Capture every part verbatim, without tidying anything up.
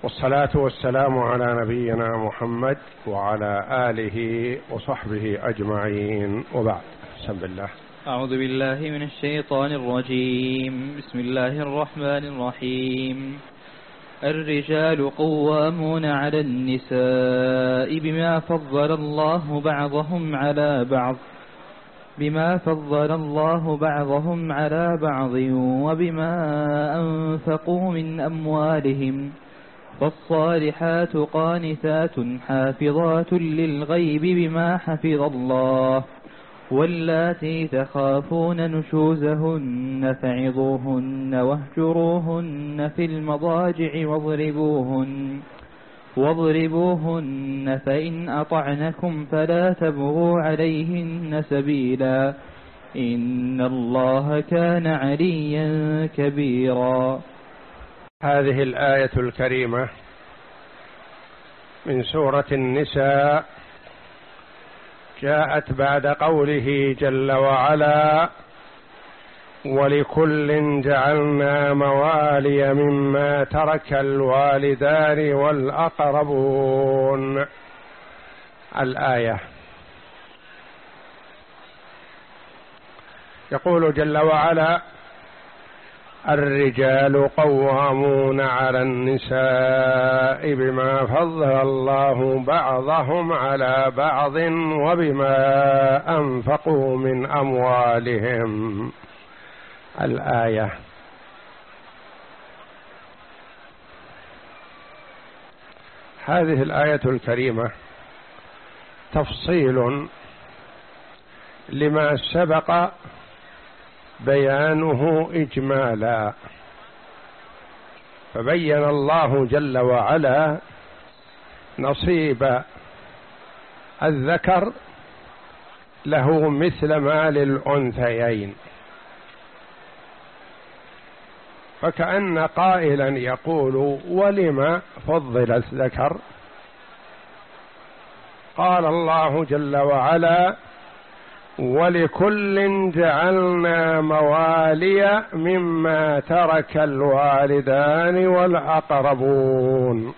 والصلاة والسلام على نبينا محمد وعلى آله وصحبه أجمعين، وبعد. بسم الله. أعوذ بالله من الشيطان الرجيم. بسم الله الرحمن الرحيم. الرجال قوامون على النساء بما فضل الله بعضهم على بعض بما فضل الله بعضهم على بعض وبما أنفقوا من أموالهم، فالصالحات قانتات حافظات للغيب بما حفظ الله، واللاتي تخافون نشوزهن فعظوهن واهجروهن في المضاجع واضربوهن واضربوهن فإن أطعنكم فلا تبغوا عليهن سبيلا، إن الله كان عليا كبيرا. هذه الآية الكريمة من سورة النساء جاءت بعد قوله جل وعلا: ولكل جعلنا موالي مما ترك الوالدان والأقربون. الآية يقول جل وعلا: الرجال قوامون على النساء بما فضل الله بعضهم على بعض وبما أنفقوا من أموالهم. الآية. هذه الآية الكريمة تفصيل لما سبق بيانه إجمالا، فبين الله جل وعلا نصيب الذكر له مثل ما للأنثيين، فكأن قائلا يقول: ولم فضل الذكر؟ قال الله جل وعلا: ولكل جعلنا موالي مما ترك الوالدان والأقربون.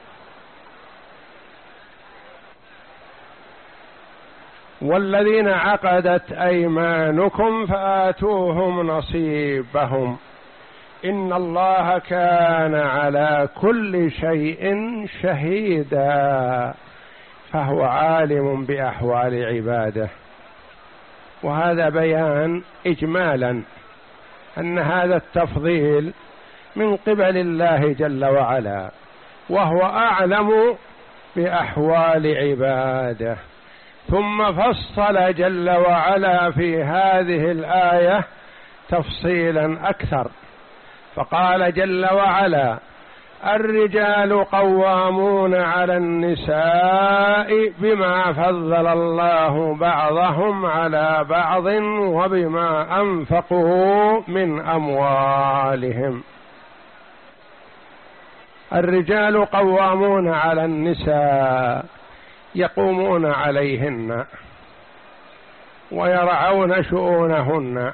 والذين عقدت أيمانكم فآتوهم نصيبهم إن الله كان على كل شيء شهيدا، فهو عالم بأحوال عباده. وهذا بيان إجمالا أن هذا التفضيل من قبل الله جل وعلا، وهو أعلم بأحوال عباده. ثم فصل جل وعلا في هذه الآية تفصيلا أكثر، فقال جل وعلا: الرجال قوامون على النساء بما فضل الله بعضهم على بعض وبما أنفقوا من أموالهم. الرجال قوامون على النساء، يقومون عليهن ويرعون شؤونهن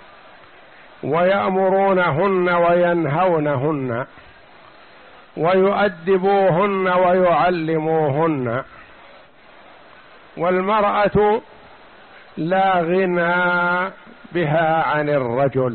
ويأمرونهن وينهونهن ويؤدبوهن ويعلموهن. والمرأة لا غنى بها عن الرجل،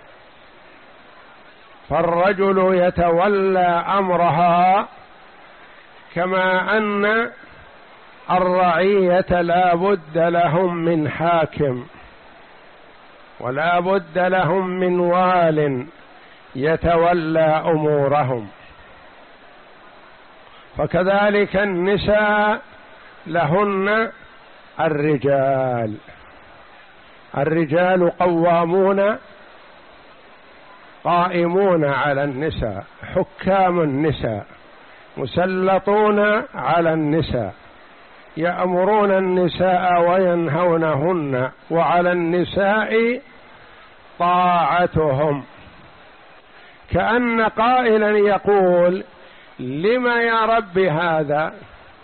فالرجل يتولى أمرها، كما أن الرعية لا بد لهم من حاكم ولا بد لهم من وال يتولى أمورهم، فكذلك النساء لهن الرجال. الرجال قوامون قائمون على النساء، حكام النساء، مسلطون على النساء، يأمرون النساء وينهونهن، وعلى النساء طاعتهم. كأن قائلا يقول: لما يا رب هذا؟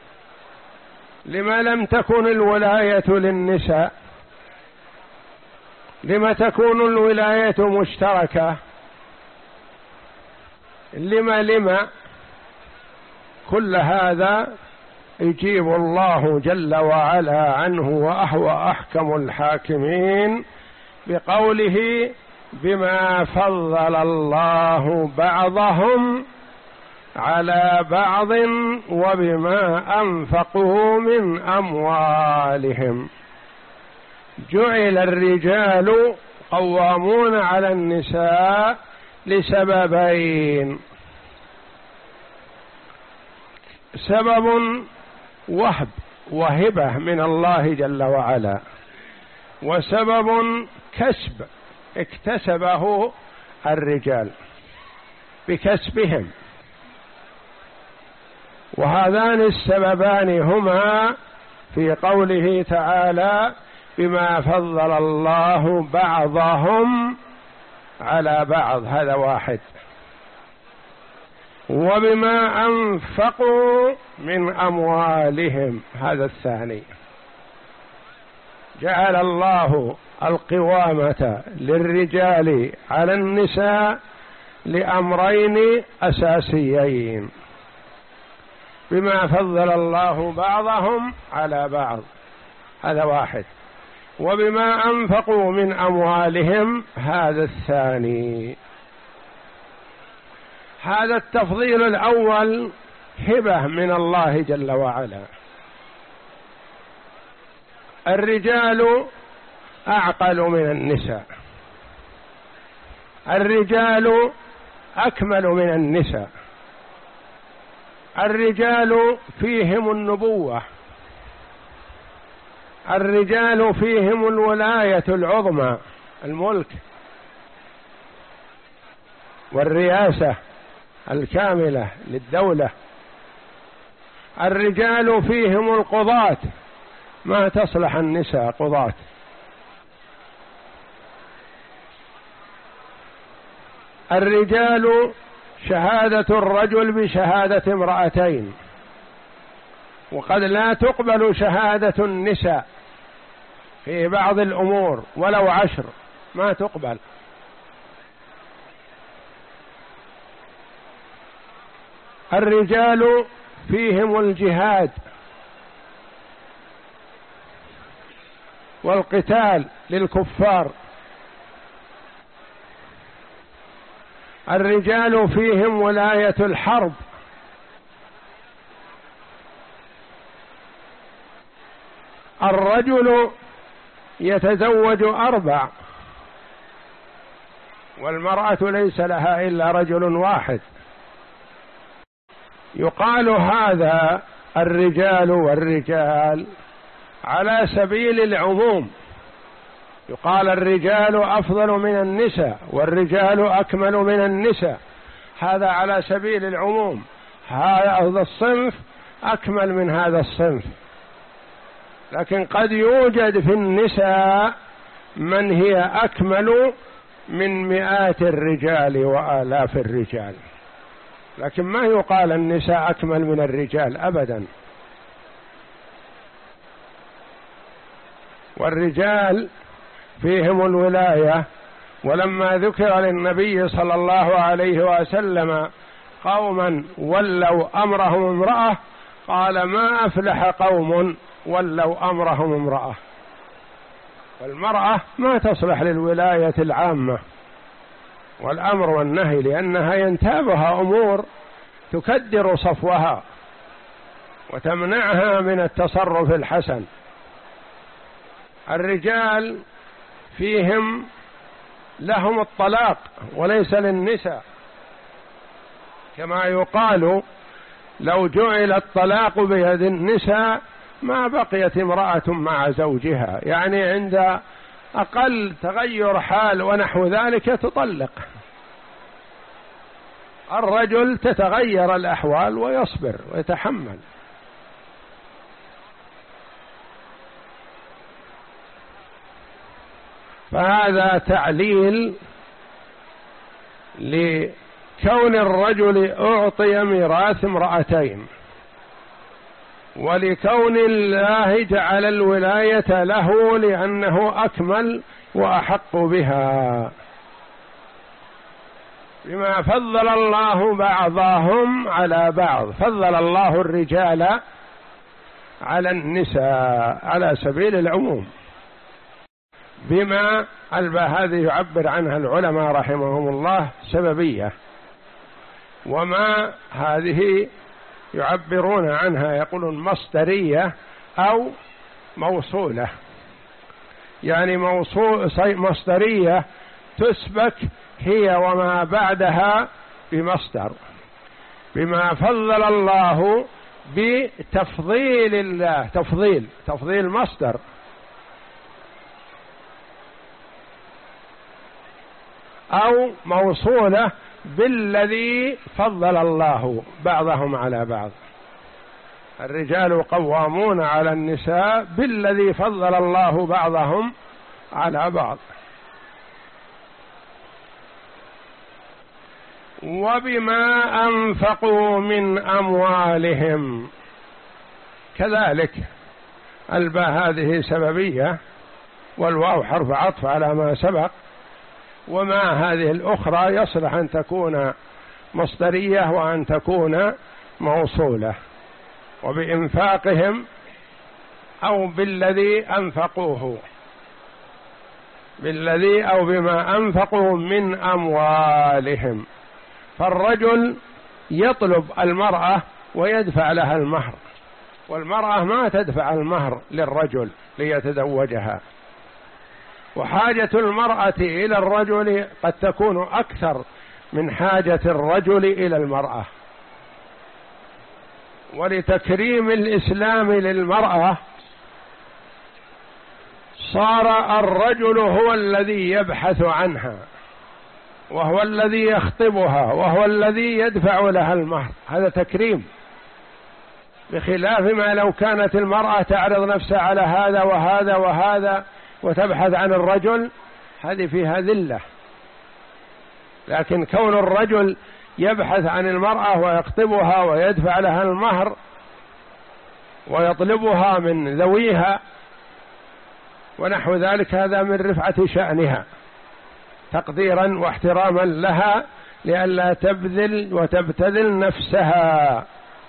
لما لم تكن الولاية للنساء؟ لما تكون الولاية مشتركة؟ لما لما كل هذا يجيب الله جل وعلا عنه، وهو أحكم الحاكمين، بقوله بما فضل الله بعضهم على بعض وبما أنفقوا من أموالهم. جعل الرجال قوامون على النساء لسببين: سبب وهب وهبة من الله جل وعلا، وسبب كسب اكتسبه الرجال بكسبهم. وهذان السببان هما في قوله تعالى بما فضل الله بعضهم على بعض، هذا واحد، وبما أنفقوا من أموالهم، هذا الثاني. جعل الله القوامة للرجال على النساء لأمرين أساسيين: بما فضل الله بعضهم على بعض، هذا واحد، وبما أنفقوا من أموالهم، هذا الثاني. هذا التفضيل الأول هبة من الله جل وعلا. الرجال أعقل من النساء، الرجال أكمل من النساء، الرجال فيهم النبوة، الرجال فيهم الولاية العظمى، الملك والرئاسة الكاملة للدولة. الرجال فيهم القضاة، ما تصلح النساء قضاة. الرجال شهادة الرجل بشهادة امرأتين، وقد لا تقبل شهادة النساء في بعض الأمور ولو عشر، ما تقبل. الرجال فيهم الجهاد والقتال للكفار، الرجال فيهم ولاية الحرب، الرجل يتزوج أربع والمرأة ليس لها إلا رجل واحد. يقال هذا الرجال والرجال على سبيل العموم، يقال الرجال أفضل من النساء والرجال أكمل من النساء، هذا على سبيل العموم، هذا الصنف أكمل من هذا الصنف. لكن قد يوجد في النساء من هي أكمل من مئات الرجال وآلاف الرجال، لكن ما يقال النساء أكمل من الرجال أبدا. والرجال فيهم الولاية. ولما ذكر للنبي صلى الله عليه وسلم قوما ولوا أمرهم امرأة، قال ما أفلح قوم ولوا أمرهم امرأة. والمرأة ما تصلح للولاية العامة والأمر والنهي، لأنها ينتابها أمور تكدر صفوها وتمنعها من التصرف الحسن. الرجال فيهم لهم الطلاق وليس للنساء، كما يقال لو جعل الطلاق بيد النساء ما بقيت امرأة مع زوجها، يعني عند أقل تغير حال ونحو ذلك تطلق. الرجل تتغير الأحوال ويصبر ويتحمل. فهذا تعليل لكون الرجل أعطي ميراث امرأتين، ولكون الله جعل الولاية له لأنه أكمل وأحق بها. بما فضل الله بعضهم على بعض، فضل الله الرجال على النساء على سبيل العموم، بما الباء هذه يعبر عنها العلماء رحمهم الله سببية، وما هذه يعبرون عنها يقولون مصدرية أو موصولة، يعني موصول مصدرية تسبك هي وما بعدها بمصدر، بما فضل الله بتفضيل الله، تفضيل تفضيل مصدر، أو موصولة بالذي فضل الله بعضهم على بعض. الرجال قوامون على النساء بالذي فضل الله بعضهم على بعض. وبما أنفقوا من أموالهم، كذلك الباء هذه سببية والواو حرف عطف على ما سبق، وما هذه الأخرى يصلح أن تكون مصدرية وأن تكون موصولة. وبإنفاقهم أو بالذي أنفقوه، بالذي أو بما أنفقوا من أموالهم. فالرجل يطلب المرأة ويدفع لها المهر، والمرأة ما تدفع المهر للرجل ليتزوجها، وحاجة المرأة إلى الرجل قد تكون أكثر من حاجة الرجل إلى المرأة. ولتكريم الإسلام للمرأة صار الرجل هو الذي يبحث عنها، وهو الذي يخطبها، وهو الذي يدفع لها المهر. هذا تكريم، بخلاف ما لو كانت المرأة تعرض نفسها على هذا وهذا وهذا وتبحث عن الرجل، هذه فيها ذلة. لكن كون الرجل يبحث عن المرأة ويخطبها ويدفع لها المهر ويطلبها من ذويها ونحو ذلك، هذا من رفعة شأنها تقديرا واحتراما لها لئلا تبذل وتبتذل نفسها.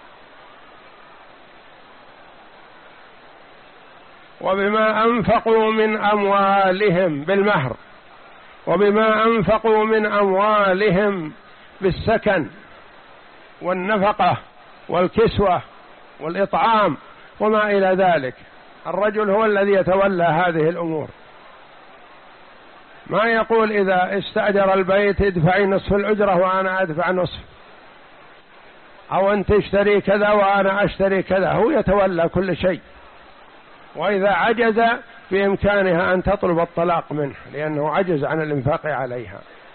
وبما أنفقوا من أموالهم بالمهر، وبما أنفقوا من أموالهم بالسكن والنفقة والكسوة والإطعام وما إلى ذلك. الرجل هو الذي يتولى هذه الأمور، ما يقول إذا استأجر البيت ادفعي نصف الأجرة وأنا أدفع نصف، أو أنت اشتري كذا وأنا أشتري كذا. هو يتولى كل شيء، وإذا عجز بإمكانها أن تطلب الطلاق منه لأنه عجز عن الإنفاق عليها.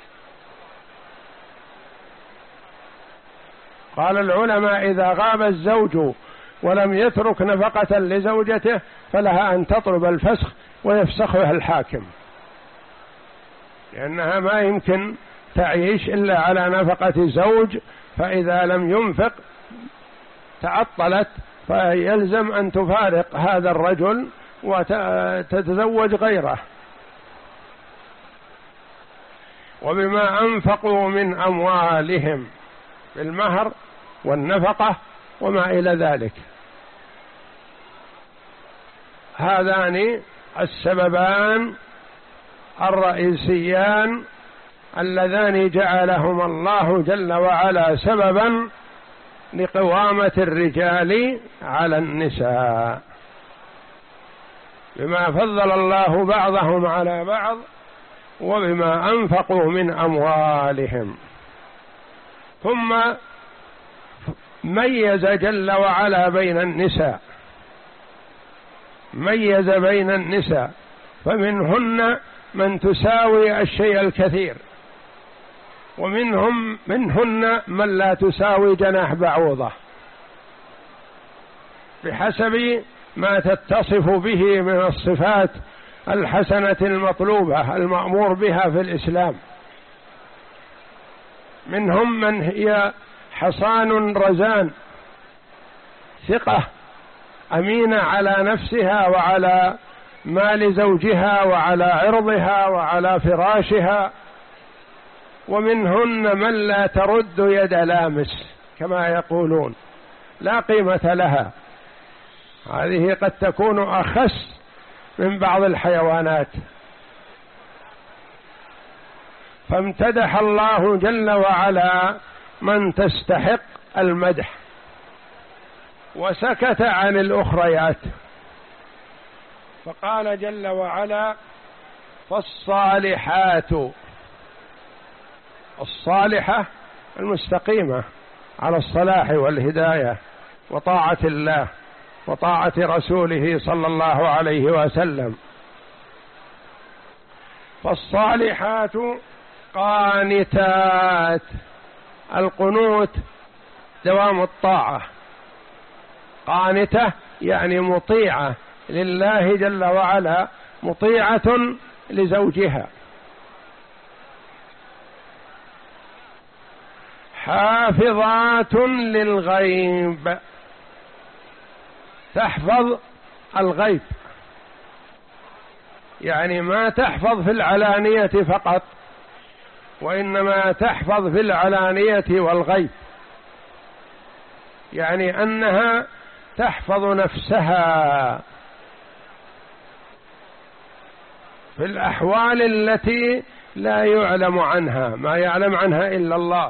قال العلماء إذا غاب الزوج ولم يترك نفقة لزوجته فلها أن تطلب الفسخ ويفسخها الحاكم، لأنها ما يمكن تعيش إلا على نفقة زوج، فإذا لم ينفق تعطلت، فيلزم أن تفارق هذا الرجل وتتزوج غيره. وبما أنفقوا من أموالهم بالمهر والنفقة وما إلى ذلك. هذان السببان الرئيسيان اللذان جعلهما الله جل وعلا سببا لقوامة الرجال على النساء، بما فضل الله بعضهم على بعض وبما أنفقوا من أموالهم. ثم ميز جل وعلا بين النساء، ميز بين النساء، فمنهن من تساوي الشيء الكثير، ومنهم منهن من لا تساوي جناح بعوضة، بحسب ما تتصف به من الصفات الحسنة المطلوبة المأمور بها في الإسلام. منهم من هي حصان رزان، ثقة أمينة على نفسها وعلى مال زوجها وعلى عرضها وعلى فراشها، ومنهن من لا ترد يد لامس كما يقولون، لا قيمة لها، هذه قد تكون أخس من بعض الحيوانات. فامتدح الله جل وعلا من تستحق المدح وسكت عن الأخريات، فقال جل وعلا: فالصالحات، الصالحة المستقيمة على الصلاح والهداية وطاعة الله وطاعة رسوله صلى الله عليه وسلم. فالصالحات قانتات، القنوت دوام الطاعة، قانتة يعني مطيعة لله جل وعلا، مطيعة لزوجها. حافظات للغيب، تحفظ الغيب، يعني ما تحفظ في العلانية فقط، وإنما تحفظ في العلانية والغيب، يعني أنها تحفظ نفسها في الأحوال التي لا يعلم عنها، ما يعلم عنها إلا الله.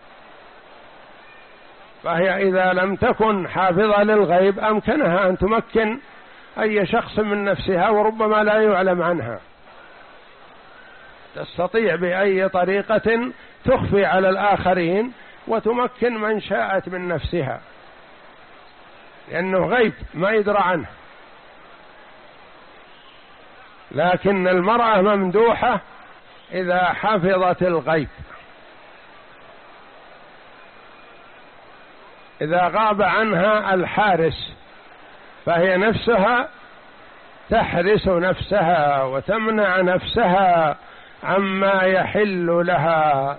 فهي إذا لم تكن حافظة للغيب أمكنها أن تمكن أي شخص من نفسها، وربما لا يعلم عنها، تستطيع بأي طريقة تخفي على الآخرين وتمكن من شاءت من نفسها، لأنه غيب ما يدرى عنه. لكن المرأة ممدوحة إذا حفظت الغيب، إذا غاب عنها الحارس فهي نفسها تحرس نفسها وتمنع نفسها عما يحل لها.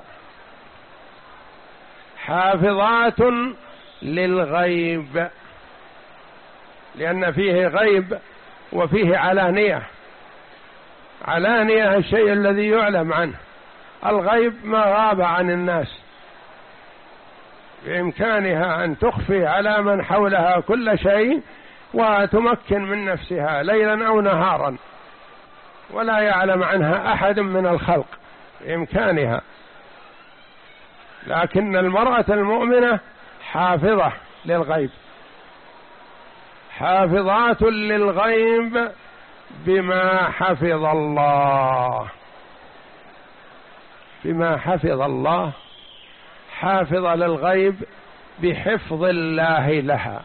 حافظات للغيب، لأن فيه غيب وفيه علانية. علانية الشيء الذي يعلم عنه، الغيب ما غاب عن الناس، بإمكانها أن تخفي على من حولها كل شيء وتمكن من نفسها ليلا أو نهارا، ولا يعلم عنها أحد من الخلق، بإمكانها. لكن المرأة المؤمنة حافظة للغيب، حافظات للغيب بما حفظ الله، بما حفظ الله، حافظة للغيب بحفظ الله لها.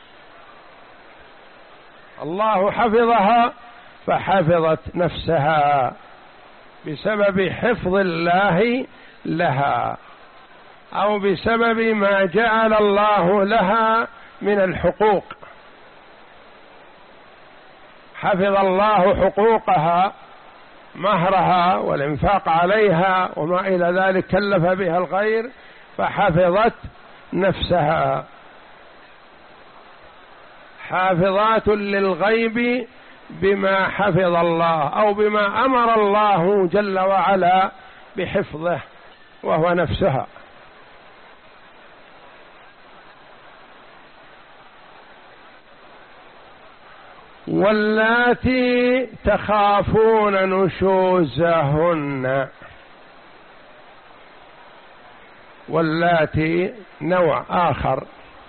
الله حفظها فحفظت نفسها بسبب حفظ الله لها، أو بسبب ما جعل الله لها من الحقوق. حفظ الله حقوقها، مهرها والإنفاق عليها وما إلى ذلك كلف بها الغير، فحفظت نفسها. حافظات للغيب بما حفظ الله، أو بما أمر الله جل وعلا بحفظه وهو نفسها. واللاتي تخافون نشوزهن، واللاتي نوع آخر،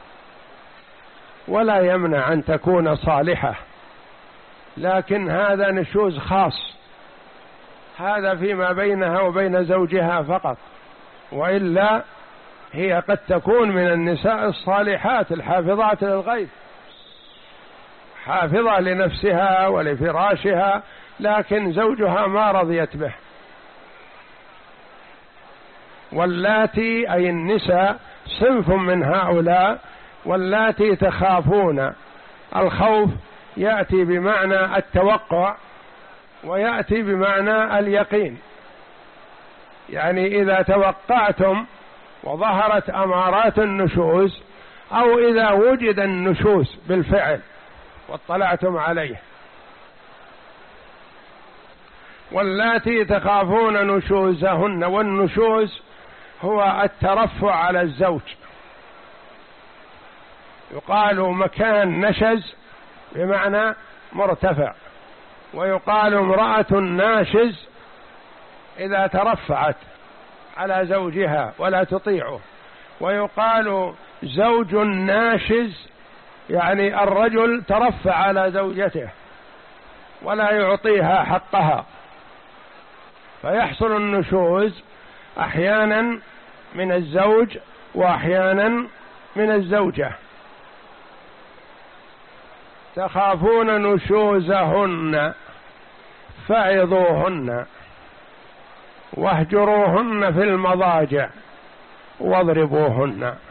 ولا يمنع أن تكون صالحة، لكن هذا نشوز خاص، هذا فيما بينها وبين زوجها فقط، وإلا هي قد تكون من النساء الصالحات الحافظات للغيب، حافظة لنفسها ولفراشها، لكن زوجها ما رضيت به. واللاتي أي النساء صنف من هؤلاء، واللاتي تخافون. الخوف يأتي بمعنى التوقع ويأتي بمعنى اليقين، يعني إذا توقعتم وظهرت أمارات النشوز، أو إذا وجد النشوز بالفعل واطلعتم عليه. واللاتي تخافون نشوزهن. والنشوز هو الترفع على الزوج، يقال مكان نشز بمعنى مرتفع، ويقال امرأة ناشز إذا ترفعت على زوجها ولا تطيعه، ويقال زوج ناشز يعني الرجل ترفع على زوجته ولا يعطيها حقها. فيحصل النشوز أحيانا من الزوج وأحيانا من الزوجة. تخافون نشوزهن فعظوهن واهجروهن في المضاجع واضربوهن.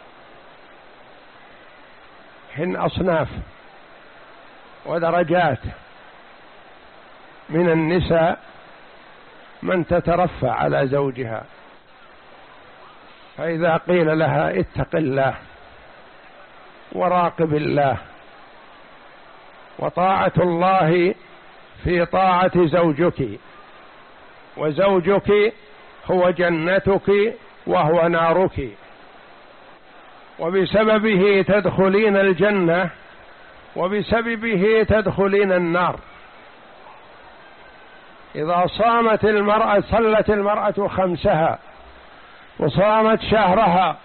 هن أصناف ودرجات من النساء من تترفع على زوجها، فإذا قيل لها اتق الله وراقب الله، وطاعة الله في طاعة زوجك، وزوجك هو جنتك وهو نارك، وبسببه تدخلين الجنة وبسببه تدخلين النار. إذا صامت المرأة صلت المرأة خمسها وصامت شهرها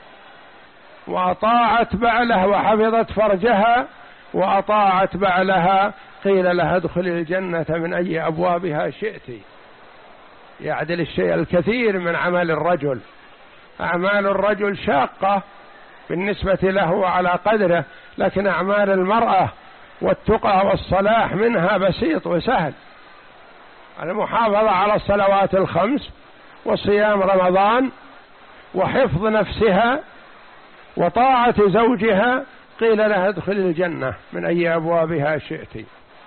وأطاعت بعلها وحفظت فرجها وأطاعت بعلها قيل لها ادخلي الجنة من أي أبوابها شئت. يعدل الشيء الكثير من عمل الرجل. أعمال الرجل شاقة بالنسبة له على قدره، لكن أعمال المرأة والتقى والصلاح منها بسيط وسهل. المحافظة على الصلوات الخمس وصيام رمضان وحفظ نفسها وطاعة زوجها قيل لها ادخل الجنة من أي أبوابها شئت.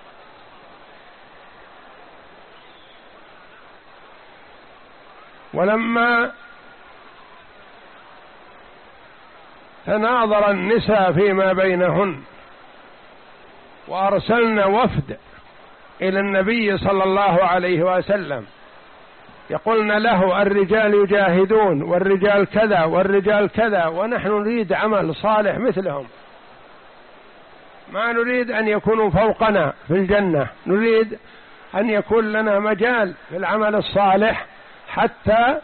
ولما تناظر النساء فيما بينهن وأرسلنا وفد إلى النبي صلى الله عليه وسلم يقولن له الرجال يجاهدون والرجال كذا والرجال كذا، ونحن نريد عمل صالح مثلهم، ما نريد أن يكونوا فوقنا في الجنة، نريد أن يكون لنا مجال في العمل الصالح حتى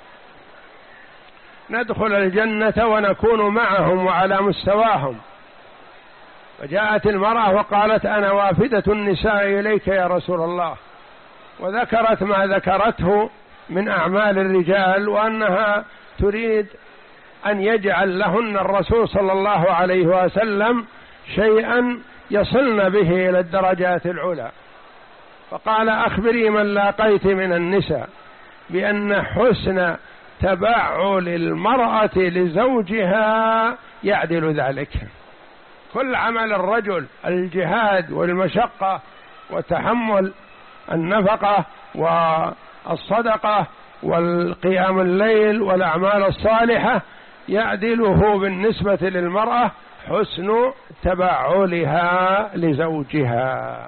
ندخل الجنة ونكون معهم وعلى مستواهم. فجاءت المرأة وقالت أنا وافدة النساء إليك يا رسول الله، وذكرت ما ذكرته من أعمال الرجال، وأنها تريد أن يجعل لهن الرسول صلى الله عليه وسلم شيئا يصلن به إلى الدرجات العلى. فقال أخبري من لاقيت من النساء بأن حسن تبعل المرأة لزوجها يعدل ذلك. كل عمل الرجل الجهاد والمشقة وتحمل النفقة والصدقة والقيام الليل والأعمال الصالحة يعدله بالنسبة للمرأة حسن تبعلها لزوجها.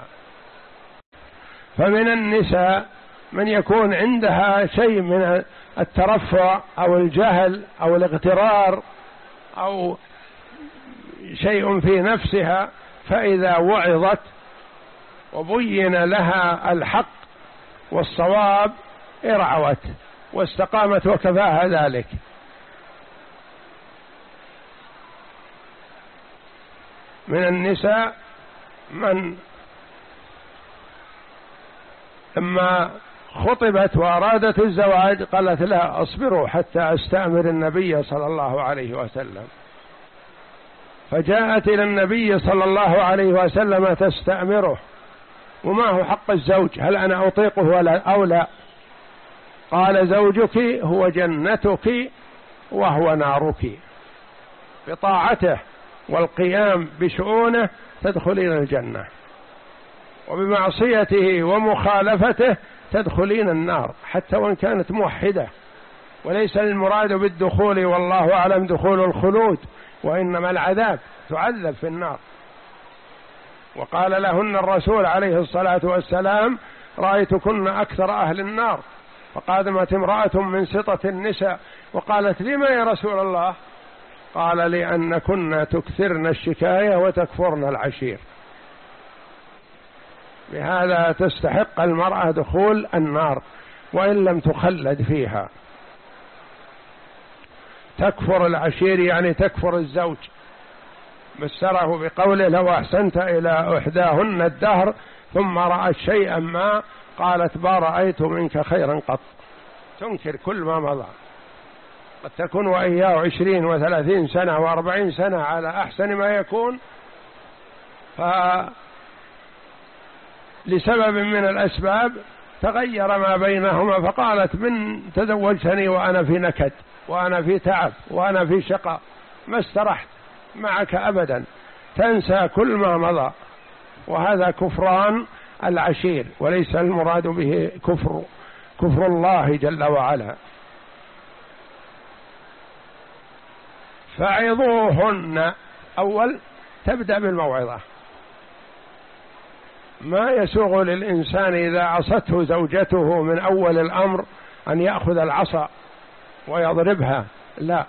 فمن النساء من يكون عندها شيء من الترفع أو الجهل أو الاغترار أو شيء في نفسها، فإذا وعظت وبين لها الحق والصواب ارعوت واستقامت وكفاها ذلك. من النساء من لما خطبت وأرادت الزواج قالت لا أصبروا حتى أستأمر النبي صلى الله عليه وسلم، فجاءت إلى النبي صلى الله عليه وسلم تستأمره. وما هو حق الزوج؟ هل أنا أطيقه ولا أو لا؟ قال زوجك هو جنتك وهو نارك، بطاعته والقيام بشؤونه تدخلين الجنة، وبمعصيته ومخالفته تدخلين النار حتى وإن كانت موحدة. وليس المراد بالدخول والله أعلم دخول الخلود، وإنما العذاب، تعذب في النار. وقال لهن الرسول عليه الصلاة والسلام رأيتكن أكثر أهل النار. فقادمت امرأة من سطة النساء وقالت لما يا رسول الله؟ قال لأنكن تكثرن الشكاية وتكفرن العشير. بهذا تستحق المرأة دخول النار وإن لم تخلد فيها. تكفر العشير يعني تكفر الزوج، بشره بقوله لو أحسنت إلى إحداهن الدهر ثم رأت شيئا ما قالت ما رأيت منك خيرا قط. تنكر كل ما مضى، قد تكون وإياه عشرين وثلاثين سنة وأربعين سنة على أحسن ما يكون، فلسبب من الأسباب تغير ما بينهما، فقالت من تزوجتني وأنا في نكد وأنا في تعب وأنا في شقاء، ما استرحت معك أبدا، تنسى كل ما مضى. وهذا كفران العشير، وليس المراد به كفر كفر الله جل وعلا. فعظوهن، أول تبدأ بالموعظة. ما يسوغ للإنسان إذا عصته زوجته من أول الأمر أن يأخذ العصا ويضربها، لا،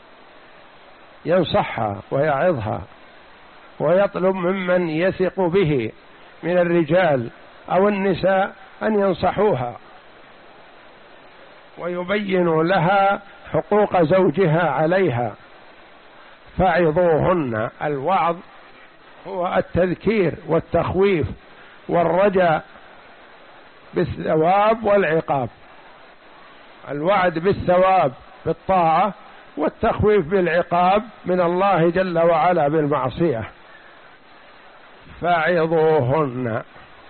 ينصحها ويعظها ويطلب ممن يثق به من الرجال أو النساء أن ينصحوها ويبينوا لها حقوق زوجها عليها. فعظوهن، الوعظ هو التذكير والتخويف والرجاء بالثواب والعقاب. الوعد بالثواب بالطاعة، والتخويف بالعقاب من الله جل وعلا بالمعصية. فعظوهن،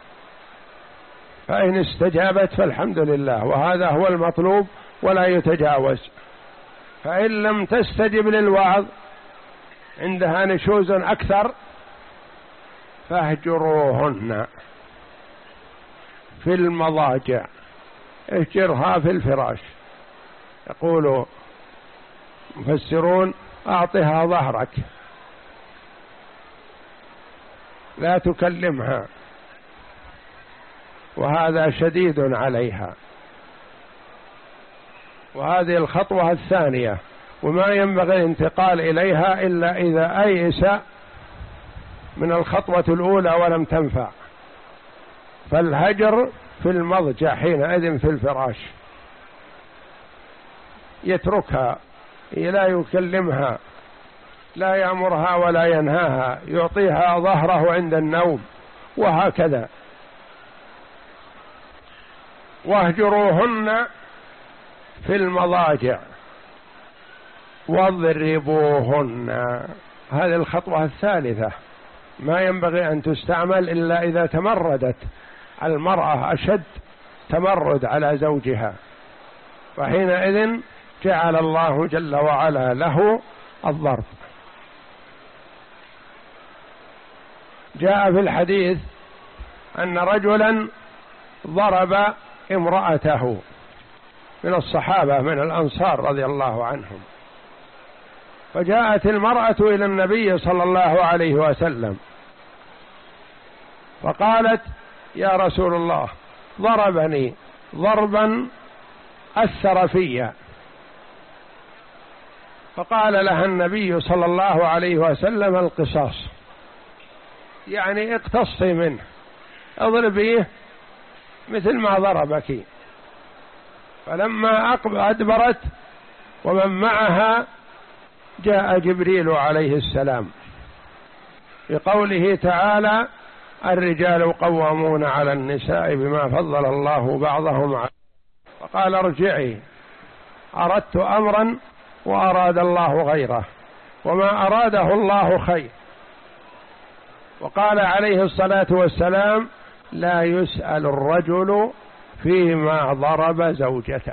فإن استجابت فالحمد لله، وهذا هو المطلوب ولا يتجاوز. فإن لم تستجب للوعظ، عندها نشوز أكثر، فاهجروهن في المضاجع، اهجرها في الفراش. يقول مفسرون أعطها ظهرك، لا تكلمها، وهذا شديد عليها. وهذه الخطوة الثانية، وما ينبغي الانتقال إليها إلا إذا أيس من الخطوة الأولى ولم تنفع. فالهجر في المضجع حينئذ في الفراش، يتركها، لا يكلمها، لا يأمرها ولا ينهاها، يعطيها ظهره عند النوم، وهكذا. واهجروهن في المضاجع واضربوهن. هذه الخطوة الثالثة، ما ينبغي أن تستعمل إلا إذا تمردت المرأة أشد تمرد على زوجها، وحينئذ جعل الله جل وعلا له الضرب. جاء في الحديث أن رجلا ضرب امرأته من الصحابة من الأنصار رضي الله عنهم، فجاءت المرأة إلى النبي صلى الله عليه وسلم فقالت يا رسول الله ضربني ضربا أثر في. فقال لها النبي صلى الله عليه وسلم القصاص، يعني اقتصي منه، اضربيه مثل ما ضربك. فلما أدبرت ومن معها جاء جبريل عليه السلام بقوله تعالى الرجال قوامون على النساء بما فضل الله بعضهم على. فقال ارجعي، أردت أمرا وأراد الله غيره، وما أراده الله خير. وقال عليه الصلاة والسلام لا يسأل الرجل فيما ضرب زوجته،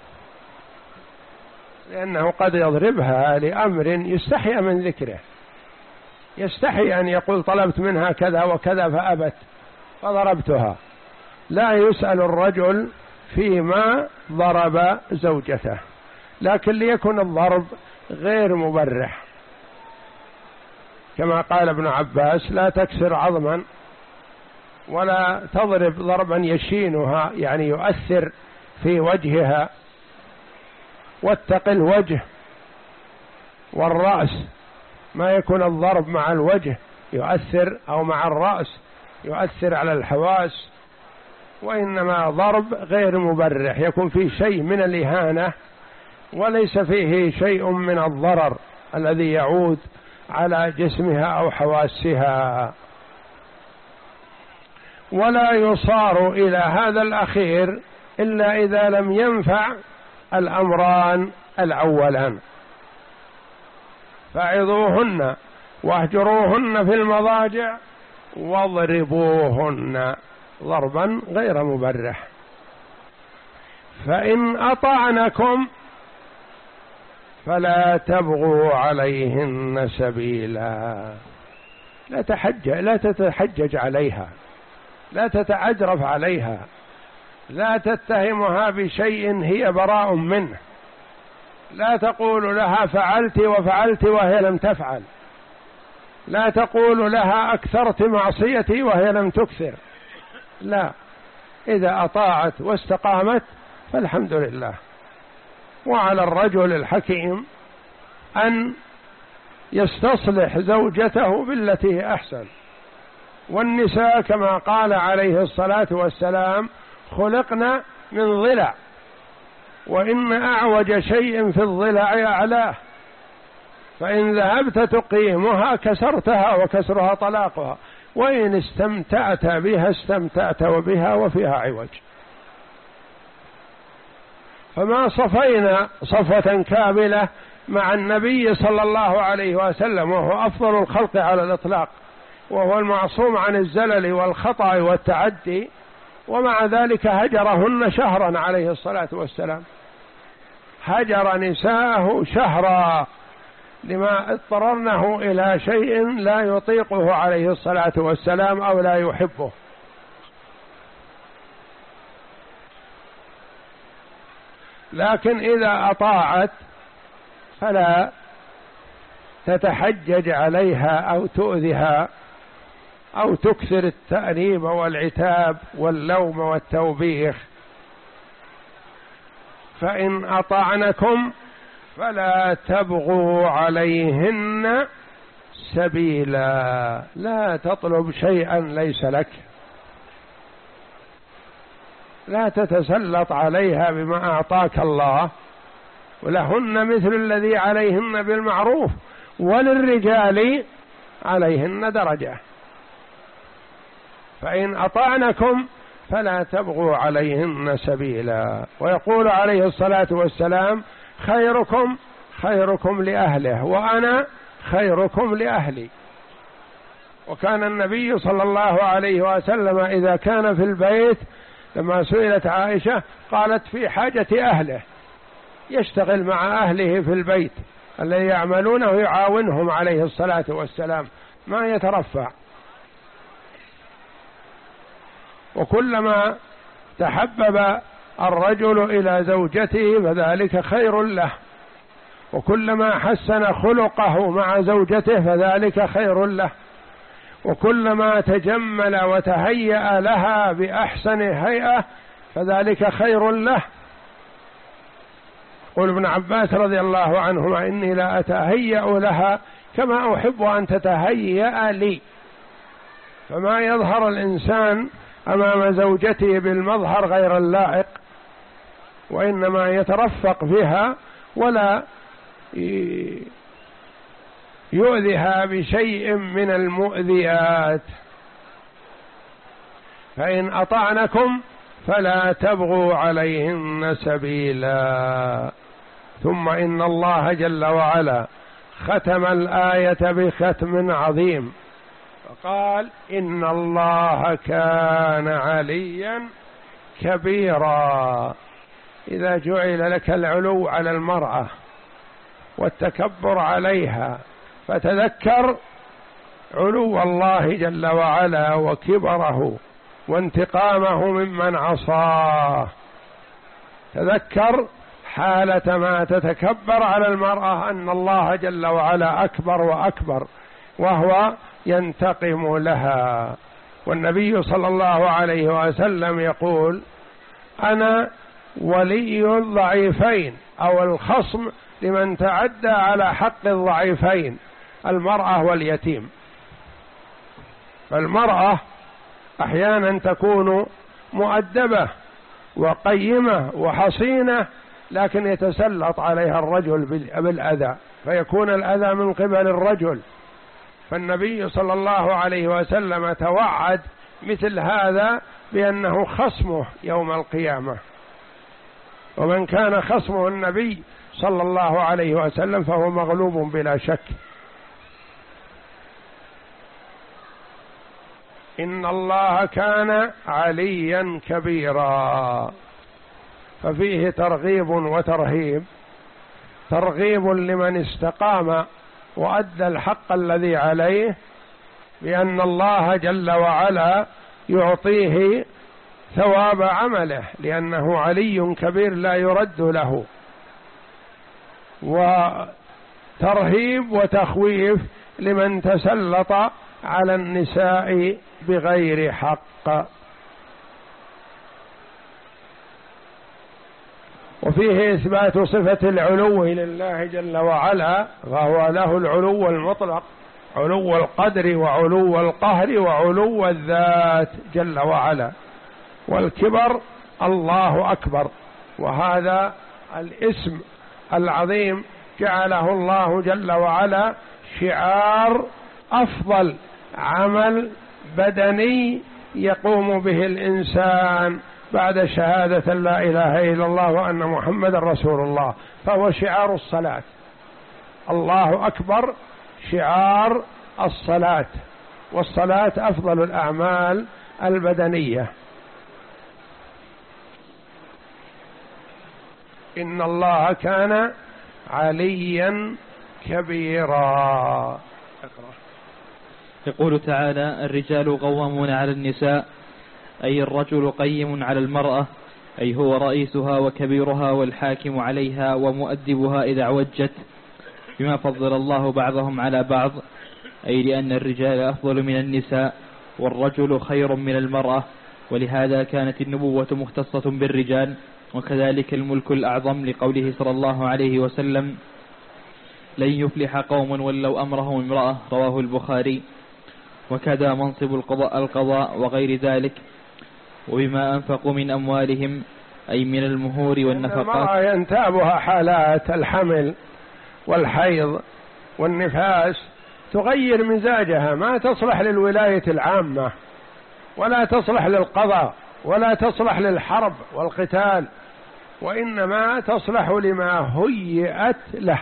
لأنه قد يضربها لأمر يستحي من ذكره، يستحي أن يقول طلبت منها كذا وكذا فأبت فضربتها. لا يسأل الرجل فيما ضرب زوجته، لكن ليكن الضرب غير مبرح، كما قال ابن عباس لا تكسر عظما ولا تضرب ضربا يشينها يعني يؤثر في وجهها. واتق الوجه والرأس، ما يكون الضرب مع الوجه يؤثر أو مع الرأس يؤثر على الحواس، وإنما ضرب غير مبرح يكون فيه شيء من الإهانة وليس فيه شيء من الضرر الذي يعود على جسمها أو حواسها. ولا يصار إلى هذا الأخير إلا إذا لم ينفع الأمران الأولان. فعظوهن واهجروهن في المضاجع واضربوهن ضربا غير مبرح. فإن أطعنكم فلا تبغوا عليهن سبيلا. لا تحجج لا تتحجج عليها، لا تتعجرف عليها، لا تتهمها بشيء هي براء منه، لا تقول لها فعلت وفعلت وهي لم تفعل، لا تقول لها أكثرت معصيتي وهي لم تكثر، لا، إذا أطاعت واستقامت فالحمد لله. وعلى الرجل الحكيم أن يستصلح زوجته بالتي هي أحسن. والنساء كما قال عليه الصلاة والسلام خلقنا من ضلع، وإن أعوج شيء في الضلع أعلاه، فإن ذهبت تقيمها كسرتها وكسرها طلاقها، وإن استمتعت بها استمتعت وبها وفيها عوج. فما صفينا صفوة كاملة مع النبي صلى الله عليه وسلم وهو أفضل الخلق على الإطلاق، وهو المعصوم عن الزلل والخطأ والتعدي، ومع ذلك هجرهن شهرا عليه الصلاة والسلام، هجر نساءه شهرا لما اضطررنه إلى شيء لا يطيقه عليه الصلاة والسلام أو لا يحبه. لكن إذا أطاعت فلا تتحجج عليها أو تؤذها أو تكثر التأنيب والعتاب واللوم والتوبيخ. فإن أطعنكم فلا تبغوا عليهن سبيلا، لا تطلب شيئا ليس لك، لا تتسلط عليها بما أعطاك الله، ولهن مثل الذي عليهن بالمعروف وللرجال عليهن درجة. فإن أطعنكم فلا تبغوا عليهن سبيلا. ويقول عليه الصلاة والسلام خيركم خيركم لأهله وأنا خيركم لأهلي. وكان النبي صلى الله عليه وسلم إذا كان في البيت لما سئلت عائشة قالت في حاجة أهله، يشتغل مع أهله في البيت الذي يعملونه يعاونهم عليه الصلاة والسلام، ما يترفع. وكلما تحبب الرجل إلى زوجته فذلك خير له، وكلما حسن خلقه مع زوجته فذلك خير له، وكلما تجمل وتهيأ لها بأحسن هيئة فذلك خير له. قل ابن عباس رضي الله عنهما إني لا أتهيأ لها كما أحب أن تتهيأ لي. فما يظهر الإنسان أمام زوجته بالمظهر غير اللائق، وإنما يترفق بها ولا يؤذيها بشيء من المؤذيات. فإن أطعنكم فلا تبغوا عليهن سبيلا. ثم إن الله جل وعلا ختم الآية بختم عظيم فقال إن الله كان عليا كبيرا. إذا جعل لك العلو على المرأة والتكبر عليها فتذكر علو الله جل وعلا وكبره وانتقامه ممن عصاه، تذكر حالة ما تتكبر على المرأة أن الله جل وعلا أكبر وأكبر وهو ينتقم لها. والنبي صلى الله عليه وسلم يقول: أنا ولي الضعيفين أو الخصم لمن تعدى على حق الضعيفين، المرأة واليتيم. فالمرأة أحيانا تكون مؤدبة وقيمة وحصينة، لكن يتسلط عليها الرجل بالأذى، فيكون الأذى من قبل الرجل. فالنبي صلى الله عليه وسلم توعد مثل هذا بأنه خصمه يوم القيامة، ومن كان خصمه النبي صلى الله عليه وسلم فهو مغلوب بلا شك. إن الله كان عليا كبيرا، ففيه ترغيب وترهيب. ترغيب لمن استقام وأدى الحق الذي عليه بأن الله جل وعلا يعطيه ثواب عمله، لأنه علي كبير لا يرد له. وترهيب وتخويف لمن تسلط على النساء بغير حق. وفيه إثبات صفة العلو لله جل وعلا، فهو له العلو المطلق، علو القدر وعلو القهر وعلو الذات جل وعلا. والكبر الله أكبر، وهذا الاسم العظيم جعله الله جل وعلا شعار أفضل عمل بدني يقوم به الإنسان بعد شهادة لا إله إلا الله وأن محمد رسول الله، فهو شعار الصلاة. الله أكبر شعار الصلاة، والصلاة أفضل الأعمال البدنية. إن الله كان عليا كبيرا. يقول تعالى: الرجال قوامون على النساء، أي الرجل قيم على المرأة، أي هو رئيسها وكبيرها والحاكم عليها ومؤدبها إذا عوجت، بما فضل الله بعضهم على بعض، أي لأن الرجال أفضل من النساء والرجل خير من المرأة، ولهذا كانت النبوة مختصة بالرجال، وكذلك الملك الأعظم، لقوله صلى الله عليه وسلم: لن يفلح قوم ولوا أمرهم امرأة، رواه البخاري. وكذا منصب القضاء, القضاء وغير ذلك. وبما أنفقوا من أموالهم، أي من المهور والنفقات. المرأة ينتابها حالات الحمل والحيض والنفاس تغير مزاجها، ما تصلح للولاية العامة، ولا تصلح للقضاء، ولا تصلح للحرب والقتال، وإنما تصلح لما هيئت له.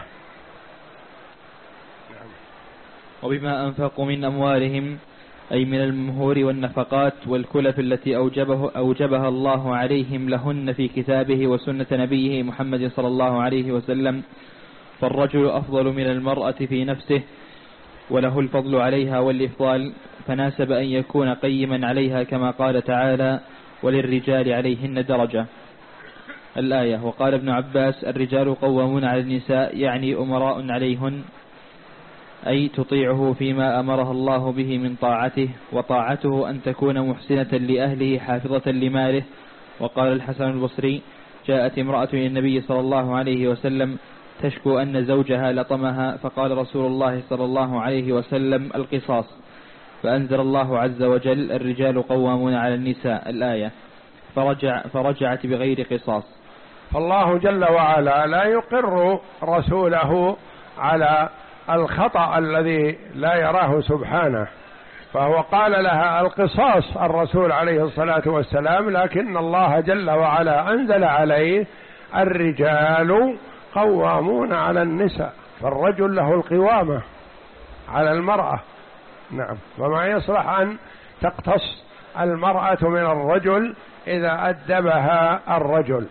وبما أنفقوا من أموالهم، أي من المهور والنفقات والكلف التي أوجبه أوجبها الله عليهم لهن في كتابه وسنة نبيه محمد صلى الله عليه وسلم. فالرجل أفضل من المرأة في نفسه، وله الفضل عليها والإفضال، فناسب أن يكون قيما عليها، كما قال تعالى: وللرجال عليهن درجة، الآية. وقال ابن عباس: الرجال قوامون على النساء، يعني أمراء عليهن، أي تطيعه فيما أمرها الله به من طاعته، وطاعته أن تكون محسنة لأهله حافظة لماله. وقال الحسن البصري: جاءت امرأة إلى النبي صلى الله عليه وسلم تشكو أن زوجها لطمها، فقال رسول الله صلى الله عليه وسلم: القصاص. فأنزل الله عز وجل: الرجال قوامون على النساء، الآية. فرجع فرجعت بغير قصاص. فالله جل وعلا لا يقر رسوله على الخطأ الذي لا يراه سبحانه، فهو قال لها القصاص الرسول عليه الصلاة والسلام، لكن الله جل وعلا أنزل عليه: الرجال قوامون على النساء، فالرجل له القوامة على المرأة. نعم، وما يصلح أن تقتص المرأة من الرجل إذا أدبها الرجل.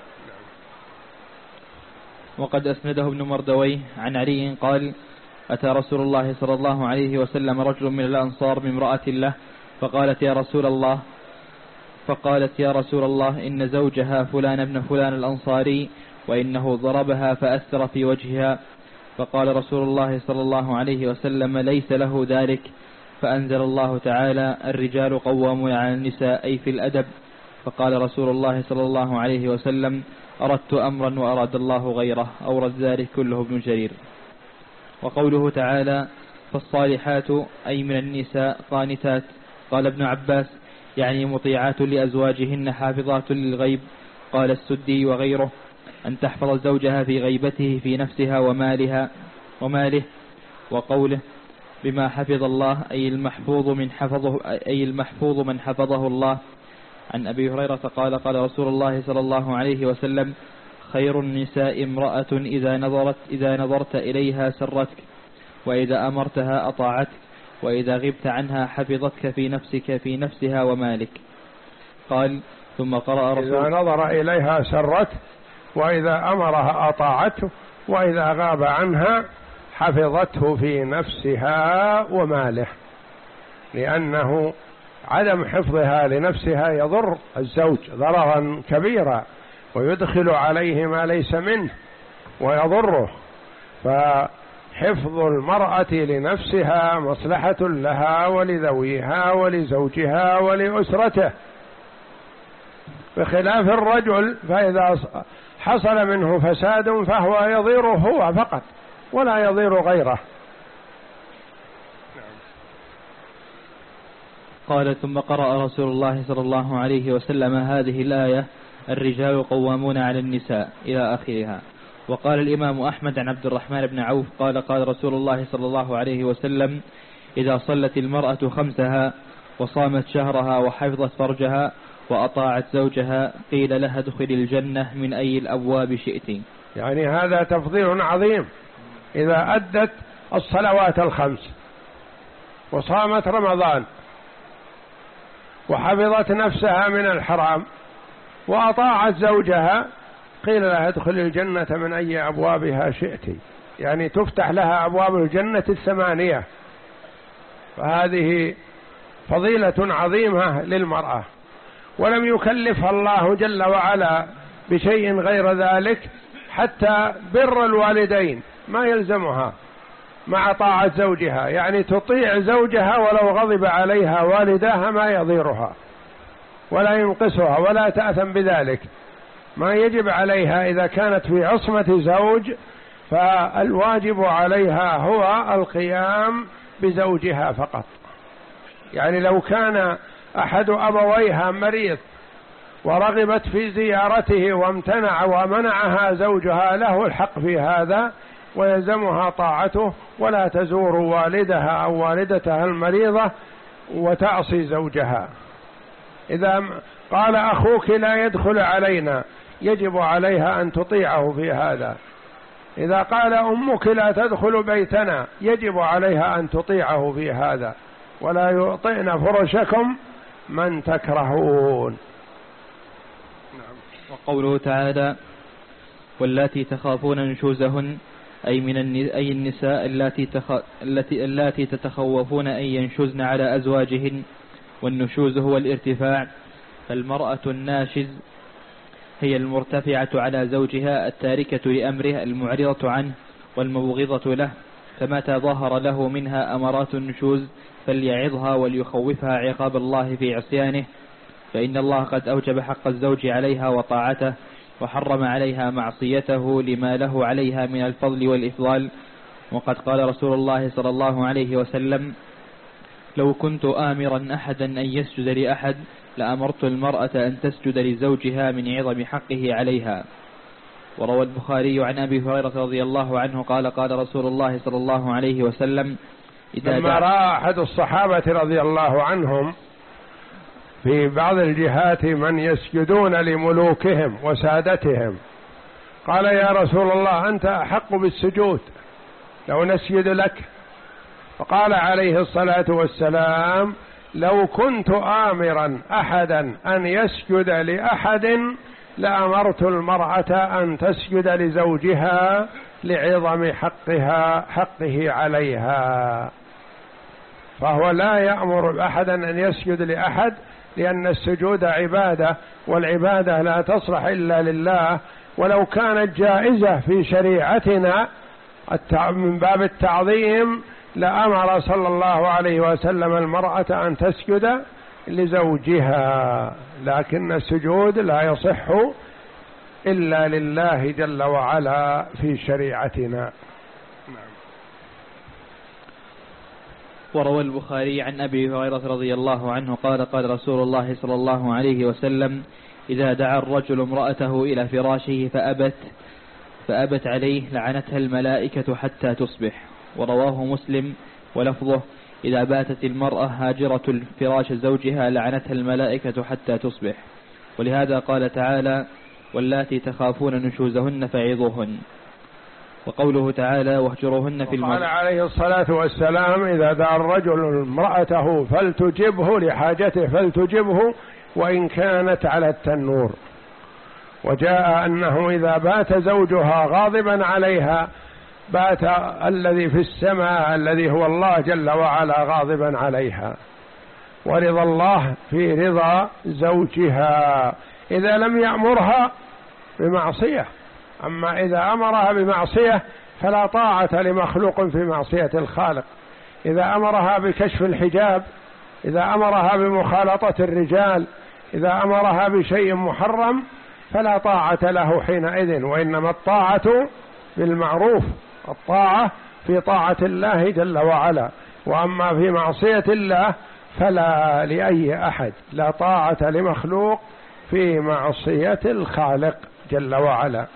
وقد أسنده ابن مردويه عن علي قال: أتى رسول الله صلى الله عليه وسلم رجل من الأنصار بامرأة له، فقالت يا رسول الله فقالت يا رسول الله إن زوجها فلان ابن فلان الأنصاري، وإنه ضربها فأثر في وجهها. فقال رسول الله صلى الله عليه وسلم: ليس له ذلك، فأنزل الله تعالى: الرجال قوامون على النساء، أي في الأدب. فقال رسول الله صلى الله عليه وسلم: أردت أمرا وأراد الله غيره. أورد ذلك كله ابن جرير. وقوله تعالى: فالصالحات أي من النساء قانتات. قال ابن عباس: يعني مطيعات لأزواجهن حافظات للغيب. قال السدي وغيره: أن تحفظ زوجها في غيبته في نفسها ومالها وماله. وقوله: بما حفظ الله، أي المحفوظ من حفظه أي المحفوظ من حفظه الله. عن أبي هريرة قال: قال رسول الله صلى الله عليه وسلم: خير النساء امرأة إذا نظرت إذا نظرت إليها سرتك، وإذا أمرتها أطاعتك، وإذا غبت عنها حفظتك في نفسك في نفسها ومالك. قال: ثم قرأ رسول إذا نظر إليها سرته، وإذا أمرها أطاعته، وإذا غاب عنها حفظته في نفسها وماله، لأنه عدم حفظها لنفسها يضر الزوج ضررا كبيرا، ويدخل عليه ما ليس منه ويضره. فحفظ المرأة لنفسها مصلحة لها ولذويها ولزوجها ولأسرته، بخلاف الرجل فإذا حصل منه فساد فهو يضير هو فقط ولا يضير غيره. قال: ثم قرأ رسول الله صلى الله عليه وسلم هذه الآية: الرجال قوامون على النساء، إلى آخرها. وقال الإمام أحمد عن عبد الرحمن بن عوف قال: قال رسول الله صلى الله عليه وسلم: إذا صلت المرأة خمسها وصامت شهرها وحفظت فرجها وأطاعت زوجها قيل لها ادخل الجنة من أي الأبواب شئت. يعني هذا تفضيل عظيم. إذا أدت الصلوات الخمس وصامت رمضان وحفظت نفسها من الحرام وأطاعت زوجها قيل لها ادخل الجنة من أي أبوابها شئت، يعني تفتح لها أبواب الجنة الثمانية. فهذه فضيلة عظيمة للمرأة، ولم يكلفها الله جل وعلا بشيء غير ذلك. حتى بر الوالدين ما يلزمها مع طاعة زوجها، يعني تطيع زوجها ولو غضب عليها والداها ما يضيرها ولا ينقصها ولا تأثم بذلك. ما يجب عليها إذا كانت في عصمة زوج، فالواجب عليها هو القيام بزوجها فقط. يعني لو كان أحد أبويها مريض ورغبت في زيارته وامتنع ومنعها زوجها، له الحق في هذا ويلزمها طاعته، ولا تزور والدها أو والدتها المريضة وتعصي زوجها. إذا قال أخوك لا يدخل علينا يجب عليها أن تطيعه في هذا. إذا قال أمك لا تدخل بيتنا يجب عليها أن تطيعه في هذا. ولا يعطئن فرشكم من تكرهون. وقوله تعالى: واللاتي تخافون نشوزهن، أي من أي النساء اللاتي تخ... التي اللاتي تتخوفون أن ينشزن على أزواجهن. والنشوز هو الارتفاع، فالمرأة الناشز هي المرتفعة على زوجها التاركة لأمره المعرضة عنه والمبغضة له، فمتى ظهر له منها أمرات النشوز فليعظها وليخوفها عقاب الله في عصيانه، فإن الله قد أوجب حق الزوج عليها وطاعته، وحرم عليها معصيته لما له عليها من الفضل والإفضال. وقد قال رسول الله صلى الله عليه وسلم: لو كنت آمرا أحدا أن يسجد لأحد لأمرت المرأة أن تسجد لزوجها من عظم حقه عليها. وروى البخاري عن أبي هريرة رضي الله عنه قال: قال رسول الله صلى الله عليه وسلم: إذا لما رأى أحد الصحابة رضي الله عنهم في بعض الجهات من يسجدون لملوكهم وسادتهم قال: يا رسول الله أنت أحق بالسجود، لو نسجد لك. فقال عليه الصلاة والسلام: لو كنت آمرا أحدا أن يسجد لأحد لأمرت المرأة أن تسجد لزوجها لعظم حقها حقه عليها. فهو لا يأمر أحدا أن يسجد لأحد، لأن السجود عبادة، والعبادة لا تصلح إلا لله. ولو كانت جائزة في شريعتنا من باب التعظيم لأمر صلى الله عليه وسلم المرأة أن تسجد لزوجها، لكن السجود لا يصح إلا لله جل وعلا في شريعتنا. وروى البخاري عن أبي هريرة رضي الله عنه قال قال رسول الله صلى الله عليه وسلم: إذا دعا الرجل امرأته إلى فراشه فأبت فأبت عليه لعنتها الملائكة حتى تصبح. ورواه مسلم ولفظه: إذا باتت المرأة هاجرة الفراش زوجها لعنتها الملائكة حتى تصبح. ولهذا قال تعالى: واللاتي تخافون نشوزهن فعظوهن. وقوله تعالى: واهجروهن في المضاجع. قال عليه الصلاة والسلام: إذا دعا الرجل امرأته فلتجبه لحاجته فلتجبه وإن كانت على التنور. وجاء أنه إذا بات زوجها غاضبا عليها بات الذي في السماء الذي هو الله جل وعلا غاضبا عليها، ورضا الله في رضا زوجها إذا لم يأمرها بمعصية. أما إذا أمرها بمعصية فلا طاعة لمخلوق في معصية الخالق. إذا أمرها بكشف الحجاب، إذا أمرها بمخالطة الرجال، إذا أمرها بشيء محرم فلا طاعة له حينئذ، وإنما الطاعة بالمعروف، الطاعة في طاعة الله جل وعلا. وأما في معصية الله فلا لأي أحد، لا طاعة لمخلوق في معصية الخالق جل وعلا.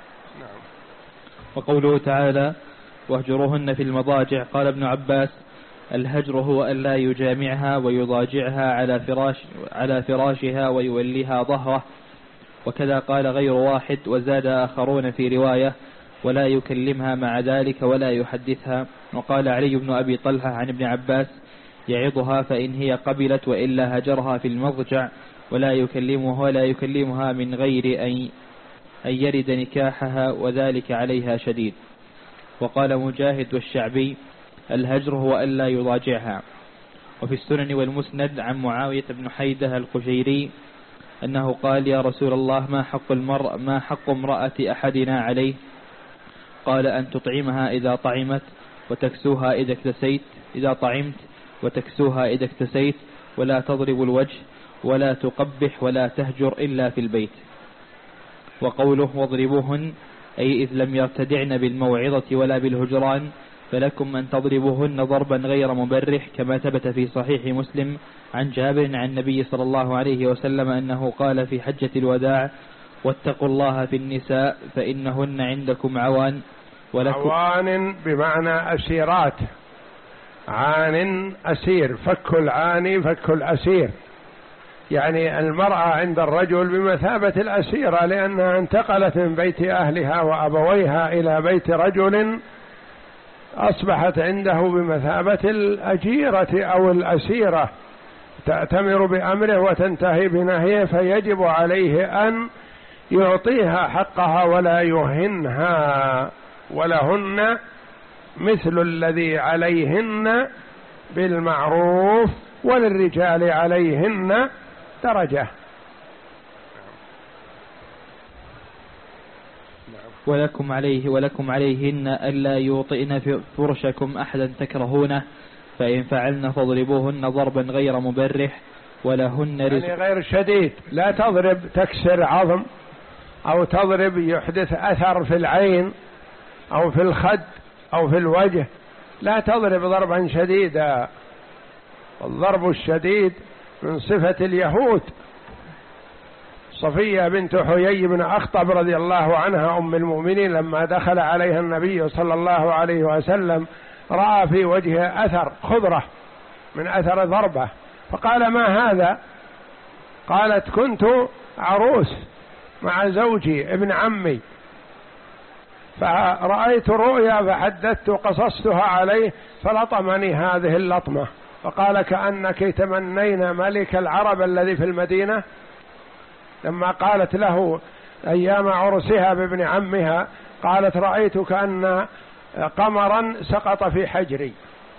وقوله تعالى: واهجروهن في المضاجع. قال ابن عباس: الهجر هو أن لا يجامعها ويضاجعها على فراش على فراشها ويوليها ظهره. وكذا قال غير واحد، وزاد آخرون في رواية: ولا يكلمها مع ذلك ولا يحدثها. وقال علي بن أبي طلحة عن ابن عباس: يعظها فإن هي قبلت وإلا هجرها في المضجع ولا يكلمها ولا يكلمها من غير أن أن يرد نكاحها وذلك عليها شديد. وقال مجاهد والشعبي: الهجر هو ألا يضاجعها. وفي السنن والمسند عن معاوية بن حيدة القشيري أنه قال: يا رسول الله، ما حق المرء ما حق امرأة أحدنا عليه؟ قال: أن تطعمها إذا طعمت وتكسوها إذا اكتسيت إذا طعمت وتكسوها إذا اكتسيت، ولا تضرب الوجه ولا تقبح ولا تهجر إلا في البيت. وقوله: واضربوهن أي إذ لم يرتدعن بالموعظة ولا بالهجران، فلكم أن تضربوهن ضربا غير مبرح، كما ثبت في صحيح مسلم عن جابر عن النبي صلى الله عليه وسلم أنه قال في حجة الوداع: واتقوا الله في النساء فإنهن عندكم عوان. ولكم عوان بمعنى أسيرات، عان أسير، فك العاني فك الأسير، يعني المرأة عند الرجل بمثابة الأسيرة، لأنها انتقلت من بيت أهلها وأبويها إلى بيت رجل أصبحت عنده بمثابة الأجيرة أو الأسيرة، تأتمر بأمره وتنتهي بنهيه، فيجب عليه أن يعطيها حقها ولا يهنها، ولهن مثل الذي عليهن بالمعروف وللرجال عليهن درجة. ولكم عليه ولكم عليهن ألا يوطئن فرشكم أحدا تكرهونه، فإن فعلن فاضربوهن ضربا غير مبرح ولهن رزق، يعني غير شديد، لا تضرب تكسر عظم أو تضرب يحدث أثر في العين أو في الخد أو في الوجه، لا تضرب ضربا شديدا. الضرب الشديد من صفة اليهود. صفية بنت حيي بن أخطب رضي الله عنها أم المؤمنين لما دخل عليها النبي صلى الله عليه وسلم رأى في وجهها أثر خضرة من أثر ضربة، فقال: ما هذا؟ قالت: كنت عروس مع زوجي ابن عمي، فرأيت رؤيا فحدثت قصصتها عليه فلطمني هذه اللطمة، فقال: كأنك تمنين ملك العرب الذي في المدينة. لما قالت له أيام عرسها بابن عمها قالت: رأيت كأن قمرا سقط في حجري،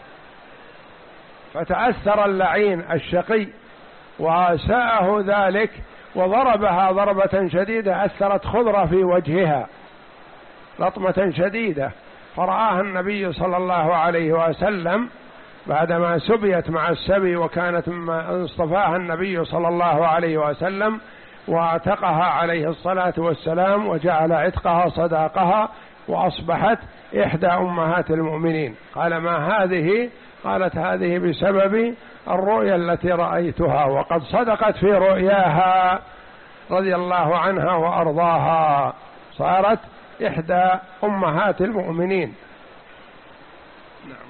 فتأثر اللعين الشقي وساءه ذلك وضربها ضربة شديدة أثرت خضرة في وجهها، لطمة شديدة، فرآها النبي صلى الله عليه وسلم بعدما سبيت مع السبي، وكانت مما اصطفاها النبي صلى الله عليه وسلم واعتقها عليه الصلاة والسلام، وجعل عتقها صداقها، وأصبحت إحدى أمهات المؤمنين. قال: ما هذه؟ قالت: هذه بسبب الرؤيا التي رأيتها، وقد صدقت في رؤياها رضي الله عنها وأرضاها، صارت إحدى أمهات المؤمنين. نعم.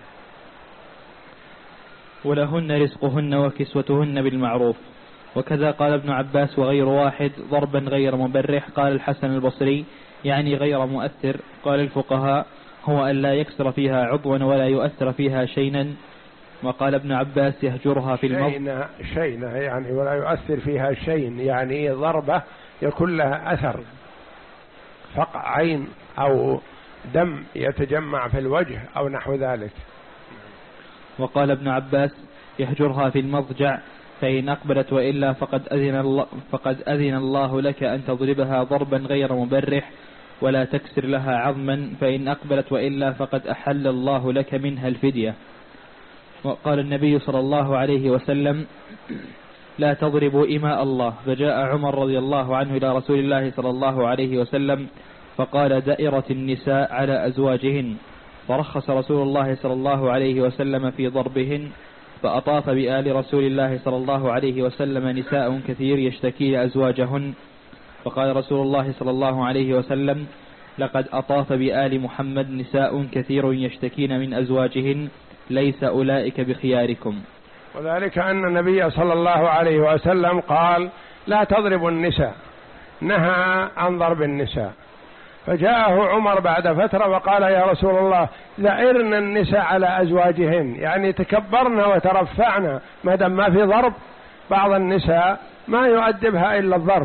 ولهن رزقهن وكسوتهن بالمعروف. وكذا قال ابن عباس وغير واحد: ضربا غير مبرح. قال الحسن البصري: يعني غير مؤثر. قال الفقهاء: هو أن لا يكسر فيها عضوا ولا يؤثر فيها شيئا. وقال ابن عباس: يهجرها في الموت شينا شينا يعني ولا يؤثر فيها شيء، يعني ضربة يكون لها أثر، فقع عين أو دم يتجمع في الوجه أو نحو ذلك. وقال ابن عباس: يهجرها في المضجع، فإن أقبلت وإلا فقد أذن الله, فقد أذن الله لك أن تضربها ضربا غير مبرح ولا تكسر لها عظما، فإن أقبلت وإلا فقد أحل الله لك منها الفدية. وقال النبي صلى الله عليه وسلم: لا تضربوا إماء الله. فجاء عمر رضي الله عنه إلى رسول الله صلى الله عليه وسلم فقال: دائرة النساء على أزواجهن. فرخص رسول الله صلى الله عليه وسلم في ضربهن، فأطاف بآل رسول الله صلى الله عليه وسلم نساء كثير يشتكين أزواجهن. فقال رسول الله صلى الله عليه وسلم: لقد أطاف بآل محمد نساء كثير يشتكين من أزواجهن، ليس أولئك بخياركم. وذلك أن النبي صلى الله عليه وسلم قال: لا تضربوا النساء، نهى عن ضرب النساء. فجاءه عمر بعد فترة وقال: يا رسول الله، ذعرنا النساء على أزواجهن، يعني تكبرنا وترفعنا، ما دام ما في ضرب. بعض النساء ما يؤدبها إلا الضرب،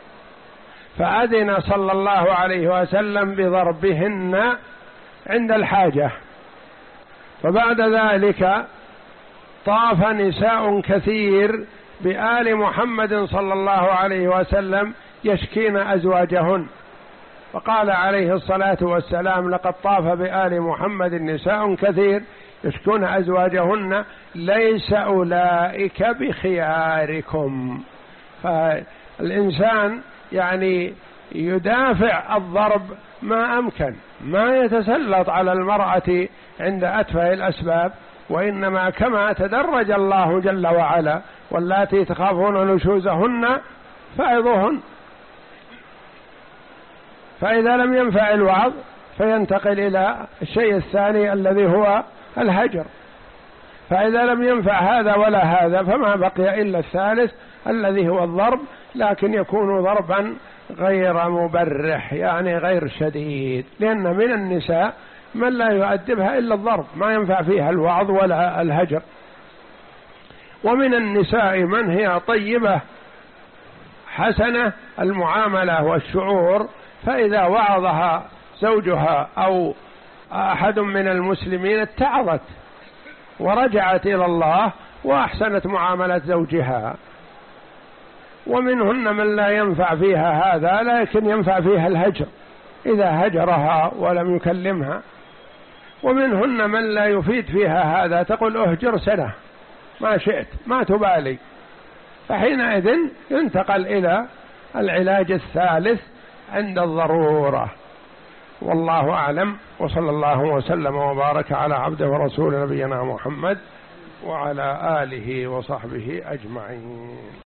فأذن صلى الله عليه وسلم بضربهن عند الحاجة. فبعد ذلك طاف نساء كثير بآل محمد صلى الله عليه وسلم يشكين أزواجهن، فقال عليه الصلاة والسلام: لقد طاف بآل محمد نساء كثير يشكون أزواجهن، ليس أولئك بخياركم. فالإنسان يعني يدافع الضرب ما أمكن، ما يتسلط على المرأة عند أتفه الأسباب، وإنما كما تدرج الله جل وعلا: واللاتي تخافون نشوزهن فعظوهن. فإذا لم ينفع الوعظ فينتقل إلى الشيء الثاني الذي هو الهجر، فإذا لم ينفع هذا ولا هذا فما بقي إلا الثالث الذي هو الضرب، لكن يكون ضربا غير مبرح، يعني غير شديد، لأن من النساء من لا يؤدبها إلا الضرب، ما ينفع فيها الوعظ ولا الهجر. ومن النساء من هي طيبة حسنة المعاملة والشعور، فإذا وعظها زوجها أو أحد من المسلمين اتعظت ورجعت إلى الله وأحسنت معاملة زوجها. ومنهن من لا ينفع فيها هذا، لكن ينفع فيها الهجر إذا هجرها ولم يكلمها. ومنهن من لا يفيد فيها هذا، تقول أهجر سنة ما شئت ما تبالي، فحينئذ ينتقل إلى العلاج الثالث عند الضرورة. والله أعلم، وصلى الله وسلم وبارك على عبده ورسول نبينا محمد وعلى آله وصحبه أجمعين.